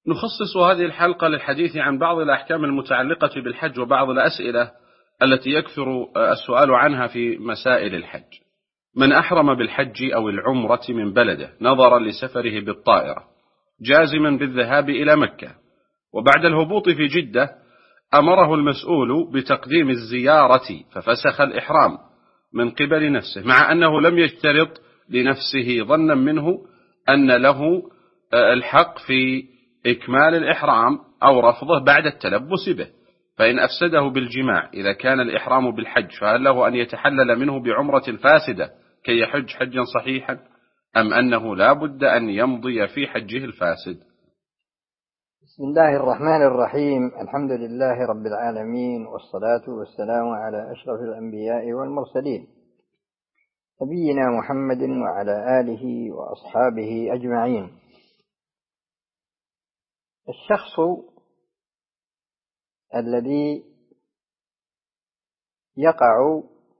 نخصص هذه الحلقة للحديث عن بعض الأحكام المتعلقة بالحج وبعض الأسئلة التي يكثر السؤال عنها في مسائل الحج. من أحرم بالحج أو العمرة من بلده نظرا لسفره بالطائرة جازما بالذهاب إلى مكة، وبعد الهبوط في جدة أمره المسؤول بتقديم الزيارة ففسخ الإحرام من قبل نفسه، مع أنه لم يشترط لنفسه ظنا منه أن له الحق في إكمال الإحرام أو رفضه بعد التلبس به، فإن أفسده بالجماع إذا كان الإحرام بالحج فهل له أن يتحلل منه بعمرة فاسدة كي يحج حجا صحيحا، أم أنه لا بد أن يمضي في حجه الفاسد؟ بسم الله الرحمن الرحيم. الحمد لله رب العالمين، والصلاة والسلام على أشرف الأنبياء والمرسلين، نبينا محمد وعلى آله وأصحابه أجمعين. الشخص الذي يقع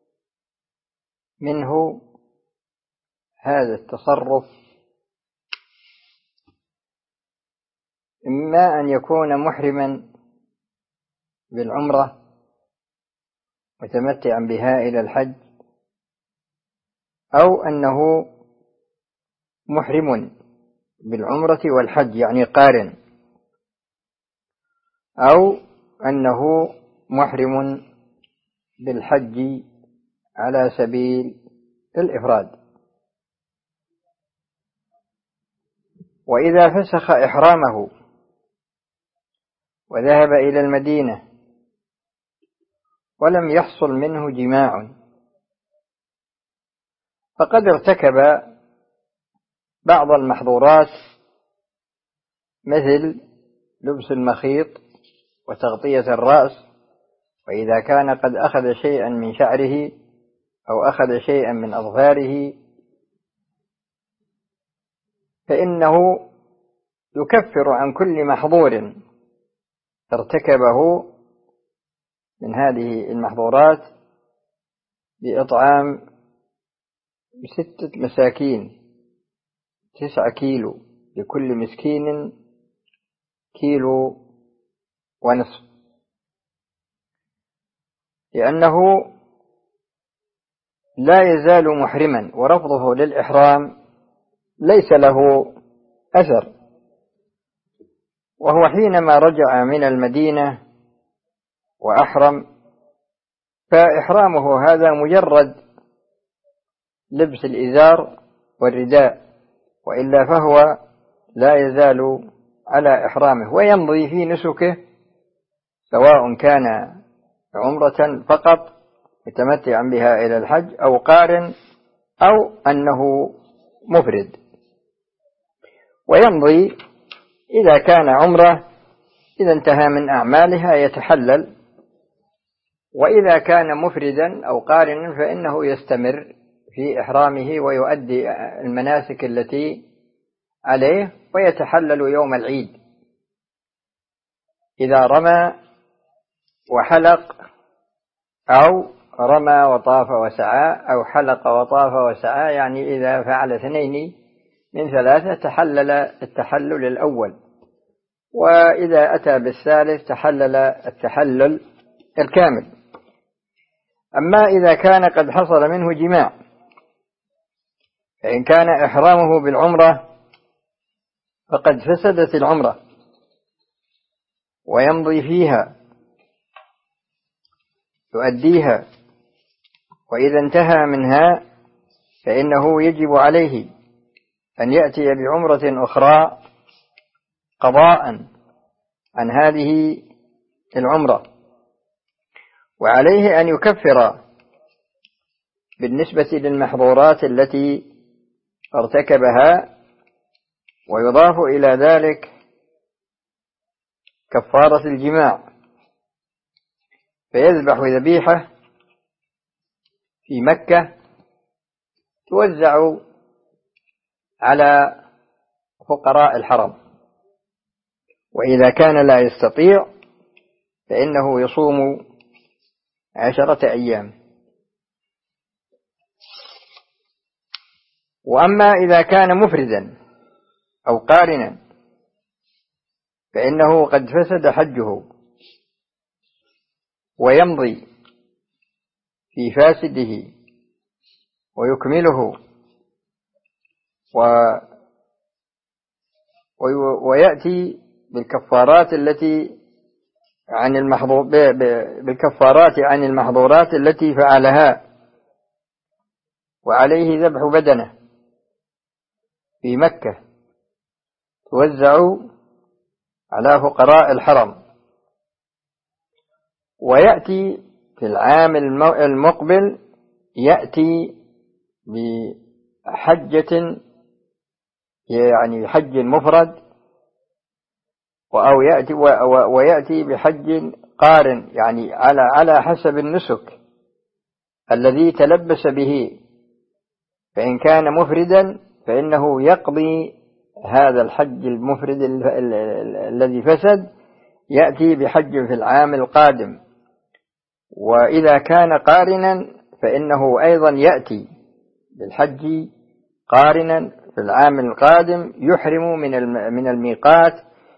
منه هذا التصرف إما أن يكون محرما بالعمرة متمتعا بها إلى الحج، أو أنه محرم بالعمرة والحج يعني قارن، أو أنه محرم بالحج على سبيل الإفراد. وإذا فسخ إحرامه وذهب إلى المدينة ولم يحصل منه جماع فقد ارتكب بعض المحظورات، مثل لبس المخيط وتغطية الرأس، وإذا كان قد أخذ شيئا من شعره أو أخذ شيئا من أظفاره فإنه يكفر عن كل محظور ارتكبه من هذه المحظورات بإطعام 6 مساكين 9 كيلو، لكل مسكين 1.5 كيلو، لأنه لا يزال محرما ورفضه للإحرام ليس له أثر. وهو حينما رجع من المدينة وأحرم فإحرامه هذا مجرد لبس الإزار والرداء، وإلا فهو لا يزال على إحرامه ويمضي في نسكه، سواء كان عمرة فقط متمتعا بها إلى الحج أو قارن أو أنه مفرد. ويمضي إذا كان عمرة إذا انتهى من أعمالها يتحلل، وإذا كان مفردا أو قارنا فإنه يستمر في إحرامه ويؤدي المناسك التي عليه ويتحلل يوم العيد إذا رمى وحلق، أو رمى وطاف وسعى، أو حلق وطاف وسعى، يعني إذا فعل 2 من 3 تحلل التحلل الأول، وإذا أتى بالثالث تحلل التحلل الكامل. أما إذا كان قد حصل منه جماع فإن كان إحرامه بالعمرة فقد فسدت العمرة ويمضي فيها يؤديها، وإذا انتهى منها فإنه يجب عليه أن يأتي بعمرة أخرى قضاء عن هذه العمرة، وعليه أن يكفر بالنسبة للمحظورات التي ارتكبها، ويضاف إلى ذلك كفارة الجماع، فيذبح ذبيحة في مكة توزع على فقراء الحرم، وإذا كان لا يستطيع فإنه يصوم 10 أيام. وأما إذا كان مفردا أو قارنا فإنه قد فسد حجه، ويمضي في فاسده ويكمله ويأتي بالكفارات عن المحظورات التي فعلها، وعليه ذبح بدنه في مكة توزع على فقراء الحرم. ويأتي في العام المقبل يأتي بحجة، يعني حج مفرد، أو ويأتي بحج قارن، يعني على حسب النسك الذي تلبس به. فإن كان مفردا فإنه يقضي هذا الحج المفرد الذي فسد، يأتي بحج في العام القادم. وإذا كان قارنا فإنه أيضا يأتي بالحج قارنا في العام القادم، يحرم من الميقات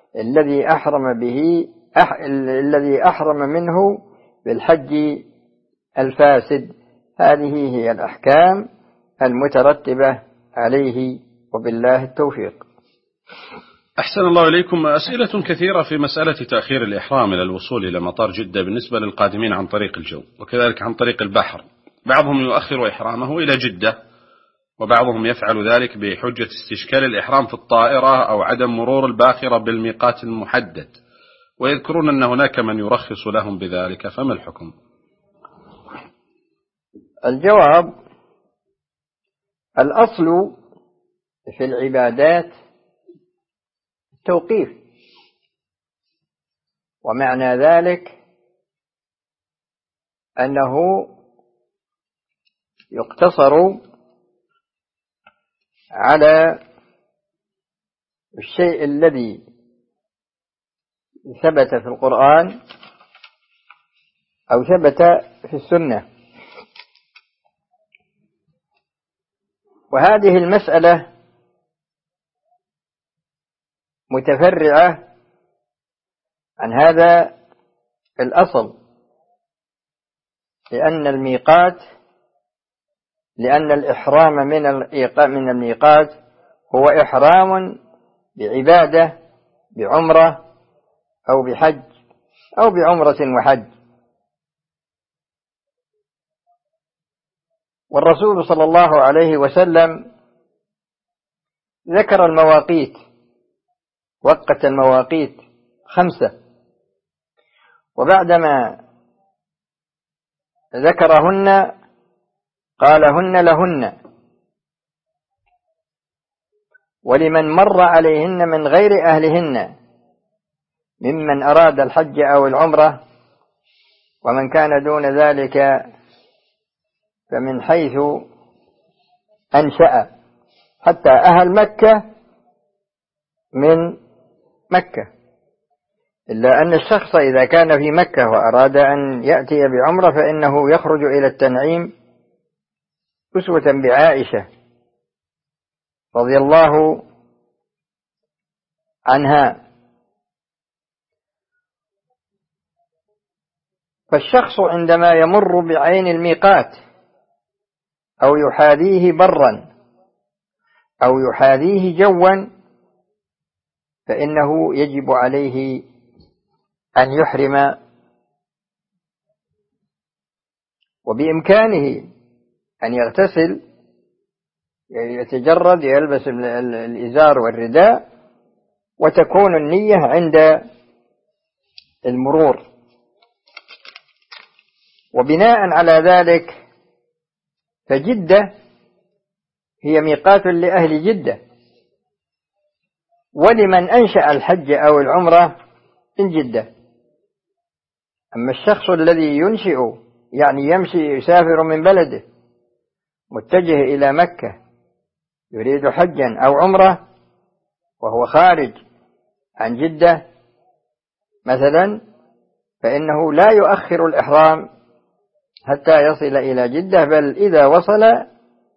الذي أحرم منه بالحج الفاسد. هذه هي الأحكام المترتبة عليه، وبالله التوفيق. أحسن الله إليكم. أسئلة كثيرة في مسألة تأخير الإحرام إلى الوصول إلى مطار جدة بالنسبة للقادمين عن طريق الجو وكذلك عن طريق البحر. بعضهم يؤخر إحرامه إلى جدة، وبعضهم يفعل ذلك بحجة استشكال الإحرام في الطائرة أو عدم مرور الباخرة بالميقات المحدد، ويذكرون أن هناك من يرخص لهم بذلك، فما الحكم؟ الجواب: الأصل في العبادات التوقيف، ومعنى ذلك أنه يقتصر على الشيء الذي ثبت في القرآن أو ثبت في السنة. وهذه المسألة متفرعة عن هذا الأصل، لأن الإحرام من الميقات هو إحرام بعبادة، بعمرة أو بحج أو بعمرة وحج. والرسول صلى الله عليه وسلم ذكر المواقيت، وقت المواقيت 5، وبعدما ذكرهن قال: هن لهن، ولمن مر عليهن من غير أهلهن ممن أراد الحج أو العمرة، ومن كان دون ذلك فمن حيث أنشأ، حتى أهل مكة من مكة. إلا أن الشخص إذا كان في مكة وأراد أن يأتي بعمرة فإنه يخرج إلى التنعيم أسوة بعائشة رضي الله عنها. فالشخص عندما يمر بعين الميقات أو يحاذيه برا أو يحاذيه جوا فإنه يجب عليه أن يحرم، وبإمكانه أن يغتسل، يتجرد، يلبس الإزار والرداء، وتكون النية عند المرور. وبناء على ذلك فجدة هي ميقات لأهل جدة، ولمن أنشأ الحج أو العمرة من جدة. أما الشخص الذي ينشئ، يعني يمشي، يسافر من بلده متجه إلى مكة يريد حجا أو عمرة وهو خارج عن جدة مثلا، فإنه لا يؤخر الإحرام حتى يصل إلى جدة، بل إذا وصل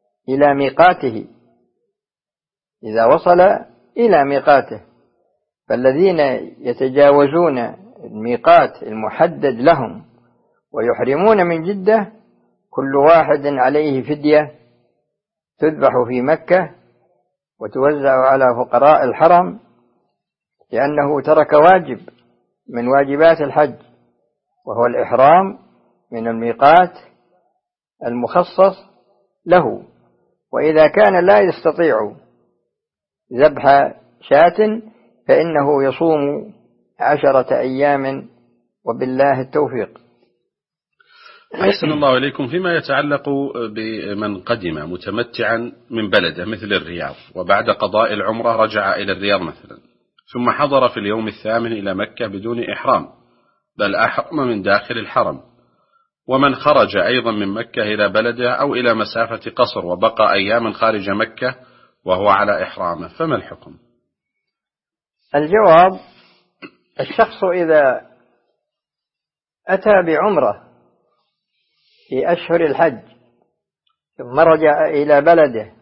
إلى ميقاته فالذين يتجاوزون الميقات المحدد لهم ويحرمون من جدة كل واحد عليه فدية تذبح في مكة وتوزع على فقراء الحرم، لأنه ترك واجب من واجبات الحج، وهو الإحرام من الميقات المخصص له. وإذا كان لا يستطيع ذبح شاة فإنه يصوم 10 أيام، وبالله التوفيق. أحسن الله إليكم. فيما يتعلق بمن قدم متمتعا من بلده مثل الرياض، وبعد قضاء العمرة رجع إلى الرياض مثلا، ثم حضر في اليوم الثامن إلى مكة بدون إحرام، بل أحرم من داخل الحرم، ومن خرج أيضا من مكة إلى بلده أو إلى مسافة قصر وبقى أياما خارج مكة وهو على إحرامه، فما الحكم؟ الجواب: الشخص إذا أتى بعمرة في أشهر الحج ثم رجع إلى بلده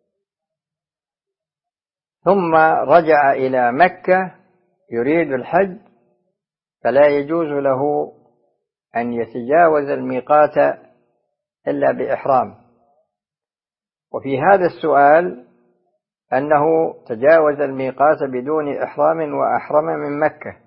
ثم رجع إلى مكة يريد الحج، فلا يجوز له أن يتجاوز الميقات إلا بإحرام. وفي هذا السؤال أنه تجاوز الميقات بدون إحرام وأحرم من مكة،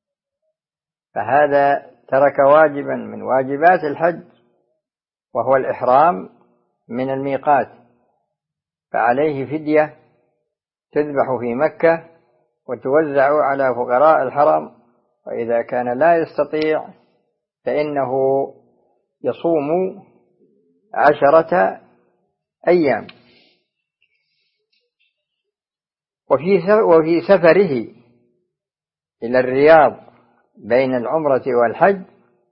فهذا ترك واجبا من واجبات الحج وهو الإحرام من الميقات، فعليه فدية تذبح في مكة وتوزع على فقراء الحرم، وإذا كان لا يستطيع فإنه يصوم 10 أيام. وفي سفره إلى الرياض بين العمرة والحج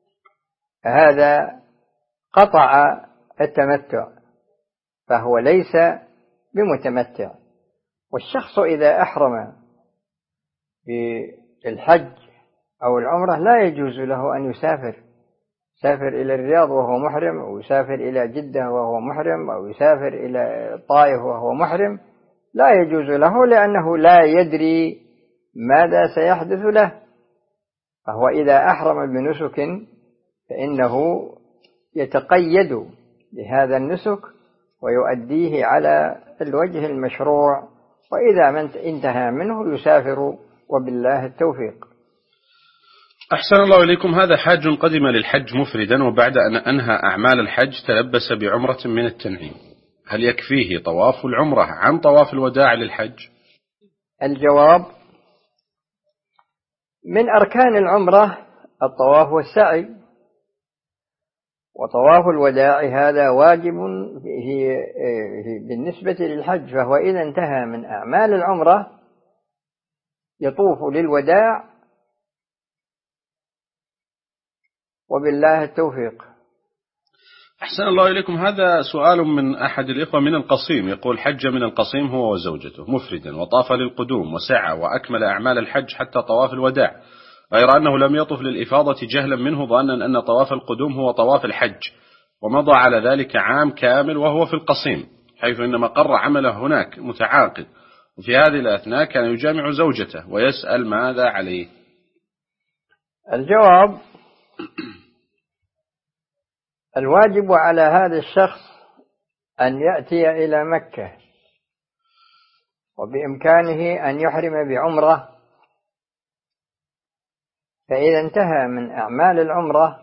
هذا قطع التمتع، فهو ليس بمتمتع. والشخص إذا أحرم بالحج أو العمرة لا يجوز له أن يسافر إلى الرياض وهو محرم، أو يسافر إلى جدة وهو محرم، أو يسافر إلى الطائف وهو محرم، لا يجوز له، لأنه لا يدري ماذا سيحدث له. فهو إذا أحرم بنسك فإنه يتقيد بهذا النسك ويؤديه على الوجه المشروع، وإذا من انتهى منه يسافر، وبالله التوفيق. أحسن الله إليكم. هذا حاج قدم للحج مفردا، وبعد أن أنهى أعمال الحج تلبس بعمرة من التنعيم، هل يكفيه طواف العمرة عن طواف الوداع للحج؟ الجواب: من أركان العمرة الطواف والسعي، وطواف الوداع هذا واجب بالنسبة للحج، فهو إذا انتهى من أعمال العمرة يطوف للوداع، وبالله التوفيق. أحسن الله إليكم. هذا سؤال من أحد الإخوة من القصيم، يقول: حج من القصيم هو وزوجته مفردا، وطاف للقدوم وسعى وأكمل أعمال الحج حتى طواف الوداع، غير أنه لم يطف للإفاضة جهلا منه، ظنا أن طواف القدوم هو طواف الحج، ومضى على ذلك عام كامل وهو في القصيم، حيث إن مقر عمله هناك متعاقد، وفي هذه الأثناء كان يجامع زوجته، ويسأل ماذا عليه؟ الجواب: الواجب على هذا الشخص أن يأتي إلى مكة، وبإمكانه أن يحرم بعمرة، فإذا انتهى من أعمال العمرة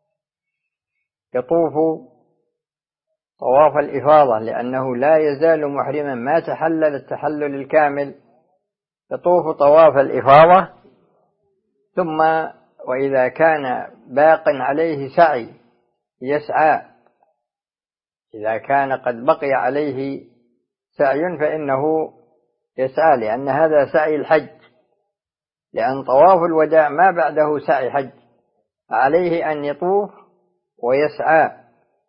يطوف طواف الإفاضة، لأنه لا يزال محرما ما تحلل التحلل الكامل، يطوف طواف الإفاضة، ثم وإذا كان باق عليه سعي يسعى، إذا كان قد بقي عليه سعي فإنه يسعى، لأن هذا سعي الحج، لأن طواف الوداع ما بعده سعي حج، عليه أن يطوف ويسعى.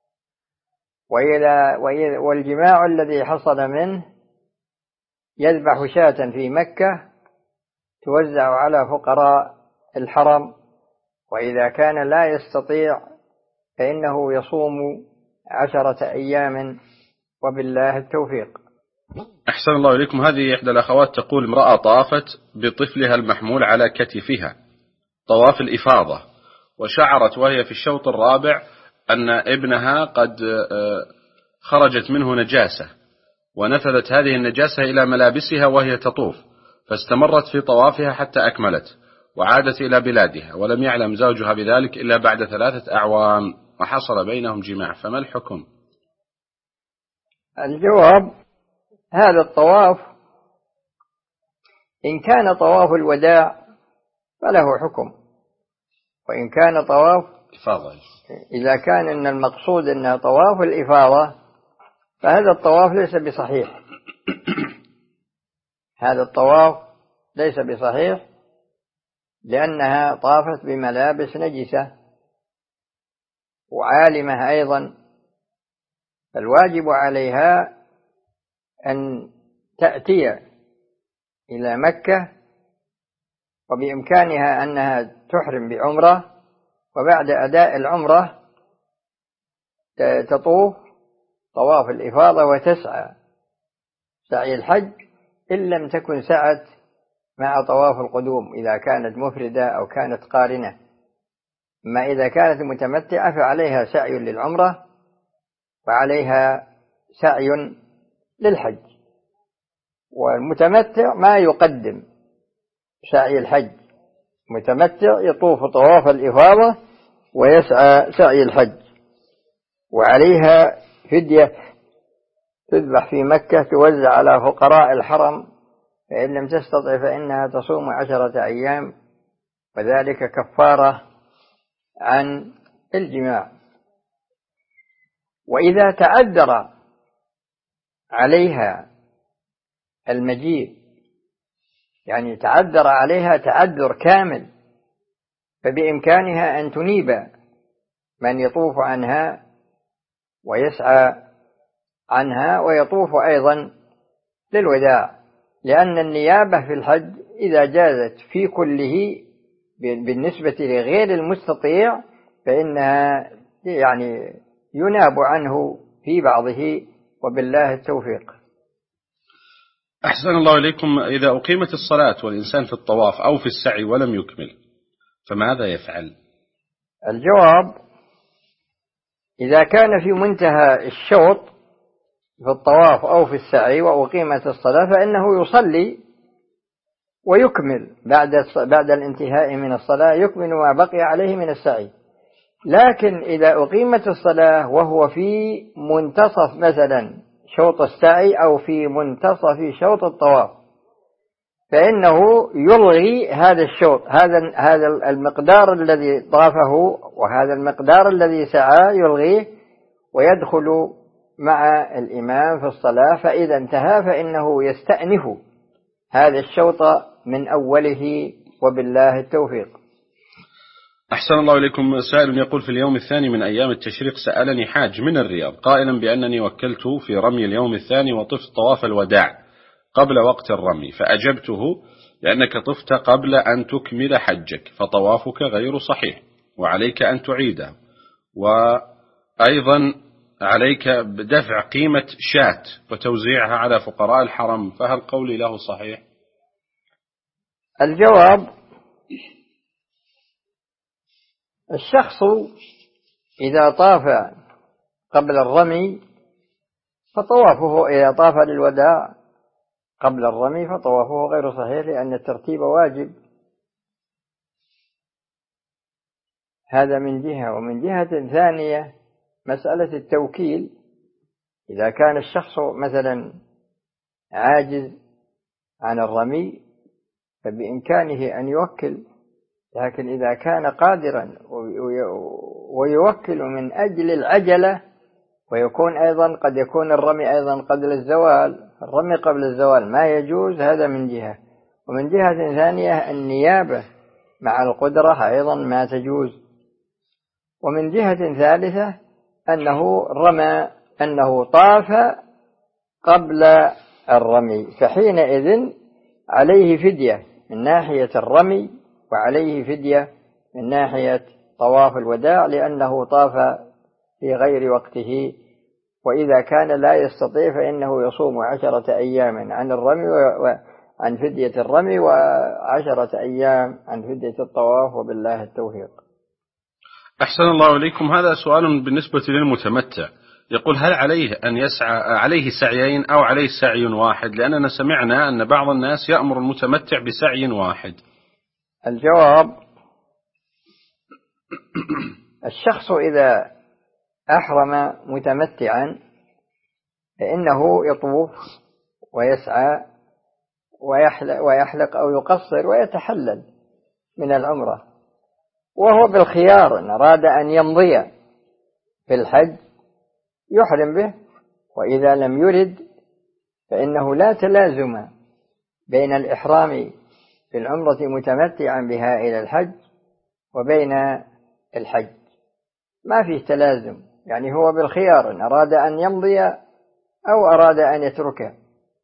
والجماع الذي حصل منه يذبح شاة في مكة توزع على فقراء الحرم، وإذا كان لا يستطيع فإنه يصوم 10 أيام، وبالله التوفيق. أحسن الله إليكم. هذه إحدى الأخوات تقول: امرأة طافت بطفلها المحمول على كتفها طواف الإفاضة، وشعرت وهي في الشوط الرابع أن ابنها قد خرجت منه نجاسة، ونفذت هذه النجاسة إلى ملابسها وهي تطوف، فاستمرت في طوافها حتى أكملت وعادت إلى بلادها، ولم يعلم زوجها بذلك إلا بعد 3 أعوام، وحصل بينهم جماع، فما الحكم؟ الجواب: هذا الطواف إن كان طواف الوداع فله حكم، وإن كان طواف إفاضة، إذا كان إن المقصود أنه طواف الإفاضة فهذا الطواف ليس بصحيح. هذا الطواف ليس بصحيح لأنها طافت بملابس نجسة وعالمة أيضا، فالواجب عليها أن تأتي إلى مكة، وبإمكانها أنها تحرم بعمرة، وبعد أداء العمرة تطوف طواف الإفاضة وتسعى سعي الحج، إن لم تكن سعت مع طواف القدوم إذا كانت مفردة أو كانت قارنة. أما إذا كانت متمتعة فعليها سعي للعمرة وعليها سعي للحج، والمتمتع ما يقدم سعي الحج، متمتع يطوف طواف الإفاضة ويسعى سعي الحج، وعليها فدية تذبح في مكة توزع على فقراء الحرم، فإن لم تستطع فإنها تصوم 10 أيام، وذلك كفارة عن الجماع. وإذا تعذر عليها المجيء، يعني تعذر عليها تعذر كامل، فبإمكانها أن تنيب من يطوف عنها ويسعى عنها ويطوف أيضا للوداع، لأن النيابة في الحج إذا جازت في كله بالنسبة لغير المستطيع فإنها يعني يناب عنه في بعضه، وبالله التوفيق. أحسن الله إليكم. إذا أقيمت الصلاة والإنسان في الطواف أو في السعي ولم يكمل فماذا يفعل؟ الجواب: إذا كان في منتهى الشوط في الطواف أو في السعي وأقيمت الصلاة فإنه يصلي ويكمل بعد الانتهاء من الصلاة، يكمل ما بقي عليه من السعي. لكن إذا أقيمت الصلاة وهو في منتصف مثلا شوط السعي أو في منتصف شوط الطواف فإنه يلغي هذا الشوط، هذا المقدار الذي طافه وهذا المقدار الذي سعى يلغيه، ويدخل مع الإمام في الصلاة، فإذا انتهى فإنه يستأنف هذا الشوط من أوله، وبالله التوفيق. أحسن الله إليكم. سائل يقول: في اليوم الثاني من أيام التشريق سألني حاج من الرياض قائلا بأنني وكلت في رمي اليوم الثاني وطفت طواف الوداع قبل وقت الرمي، فأجبته لأنك طفت قبل أن تكمل حجك فطوافك غير صحيح وعليك أن تعيده، وأيضا عليك بدفع قيمة شاة وتوزيعها على فقراء الحرم، فهل قولي له صحيح؟ الجواب: الشخص إذا طاف قبل الرمي فطوافه، إذا طاف للوداع قبل الرمي فطوافه غير صحيح، لأن الترتيب واجب. هذا من جهة. ومن جهة ثانية مسألة التوكيل، إذا كان الشخص مثلا عاجز عن الرمي فبإمكانه أن يوكل، لكن إذا كان قادرا ويوكل من أجل العجلة، ويكون أيضا قد يكون الرمي أيضا قبل الزوال، الرمي قبل الزوال ما يجوز، هذا من جهة. ومن جهة ثانية النيابة مع القدرة أيضا ما تجوز. ومن جهة ثالثة أنه طاف قبل الرمي، فحينئذ عليه فدية من ناحية الرمي وعليه فدية من ناحية طواف الوداع، لأنه طاف في غير وقته وإذا كان لا يستطيع فإنه يصوم 10 أيام عن الرمي عن فدية الرمي، و10 أيام عن فدية الطواف، وبالله التوفيق. أحسن الله إليكم. هذا سؤال بالنسبة للمتمتع، يقول هل عليه أن يسعى عليه سعيين أو عليه سعي واحد؟ لأننا سمعنا أن بعض الناس يأمر المتمتع بسعي واحد. الجواب: الشخص إذا أحرم متمتعا فإنه يطوف ويسعى ويحلق أو يقصر ويتحلل من العمرة، وهو بالخيار، إن أراد أن يمضي في الحج يحرم به، وإذا لم يرد فإنه لا تلازم بين الإحرام في العمرة متمتعا بها إلى الحج وبين الحج، ما فيه تلازم، يعني هو بالخيار، إن أراد أن يمضي أو أراد أن يتركه.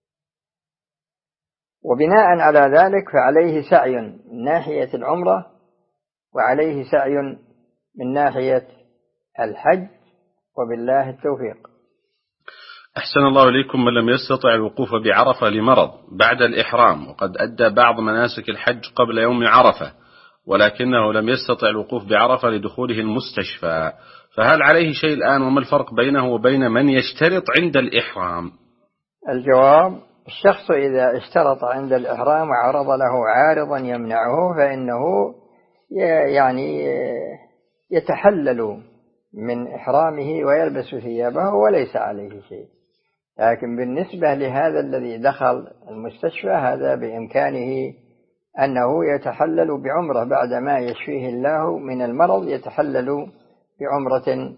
وبناء على ذلك فعليه سعي من ناحية العمرة وعليه سعي من ناحية الحج، وبالله التوفيق. أحسن الله إليكم. من لم يستطع الوقوف بعرفة لمرض بعد الإحرام، وقد أدى بعض مناسك الحج قبل يوم عرفة، ولكنه لم يستطع الوقوف بعرفة لدخوله المستشفى، فهل عليه شيء الآن؟ وما الفرق بينه وبين من يشترط عند الإحرام؟ الجواب: الشخص إذا اشترط عند الإحرام وعرض له عارضا يمنعه فإنه يعني يتحلل من إحرامه ويلبس ثيابه وليس عليه شيء. لكن بالنسبة لهذا الذي دخل المستشفى، هذا بإمكانه أنه يتحلل بعمرة بعدما يشفيه الله من المرض، يتحلل بعمرة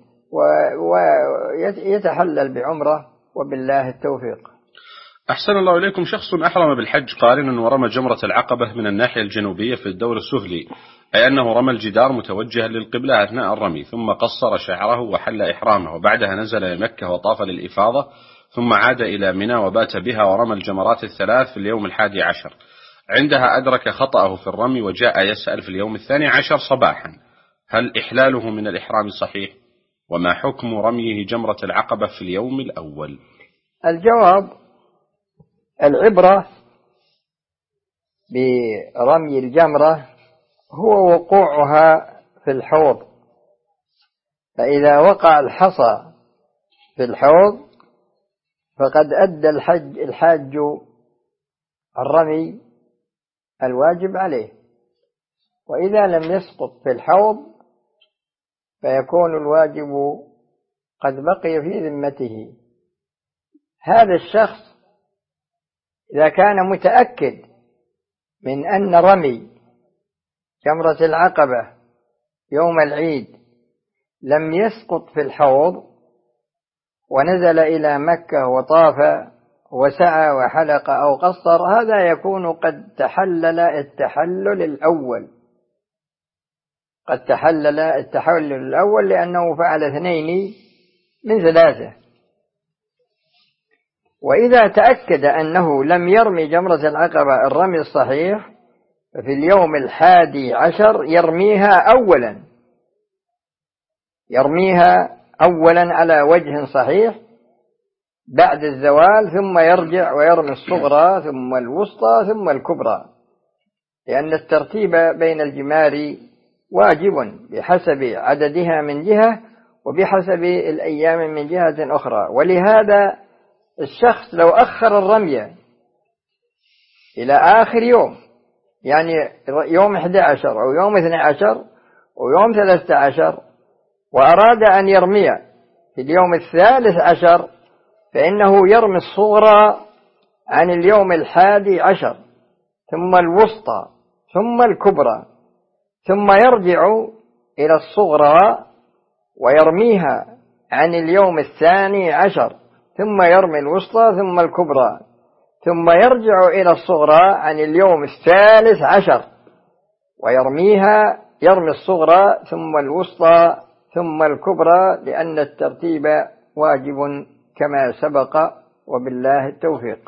ويتحلل بعمرة، وبالله التوفيق. أحسن الله إليكم. شخص أحرم بالحج قارنا ورمى جمرة العقبة من الناحية الجنوبية في الدور السفلي، أي أنه رمى الجدار متوجها للقبلة أثناء الرمي، ثم قصر شعره وحل إحرامه، وبعدها نزل إلى مكة وطاف للإفاضة، ثم عاد إلى منى وبات بها ورمى الجمرات الثلاث في اليوم 11. عندها أدرك خطأه في الرمي وجاء يسأل في اليوم 12 صباحا، هل إحلاله من الإحرام صحيح؟ وما حكم رميه جمرة العقبة في اليوم الأول؟ الجواب: العبرة برمي الجمرة هو وقوعها في الحوض، فإذا وقع الحصى في الحوض فقد أدى الحاج الرمي الواجب عليه، وإذا لم يسقط في الحوض فيكون الواجب قد بقي في ذمته. هذا الشخص إذا كان متأكد من أن رمي جمرة العقبة يوم العيد لم يسقط في الحوض، ونزل إلى مكة وطاف وسعى وحلق أو قصر، هذا يكون قد تحلل التحلل الأول، قد تحلل التحلل الأول لأنه فعل 2 من 3. وإذا تأكد أنه لم يرمي جمرة العقبة الرمي الصحيح، ففي اليوم 11 يرميها أولا على وجه صحيح بعد الزوال، ثم يرجع ويرمي الصغرى ثم الوسطى ثم الكبرى، لأن الترتيب بين الجمار واجب بحسب عددها من جهة وبحسب الأيام من جهة أخرى. ولهذا الشخص لو أخر الرمي إلى آخر يوم، يعني يوم 11 أو يوم 12 أو يوم 13، وأراد أن يرمي في اليوم 13، فإنه يرمي الصغرى عن اليوم 11 ثم الوسطى ثم الكبرى، ثم يرجع إلى الصغرى ويرميها عن اليوم 12، ثم يرمي الوسطى ثم الكبرى، ثم يرجع إلى الصغرى عن اليوم 13 يرمي الصغرى ثم الوسطى ثم الكبرى، لأن الترتيب واجب كما سبق، وبالله التوفيق.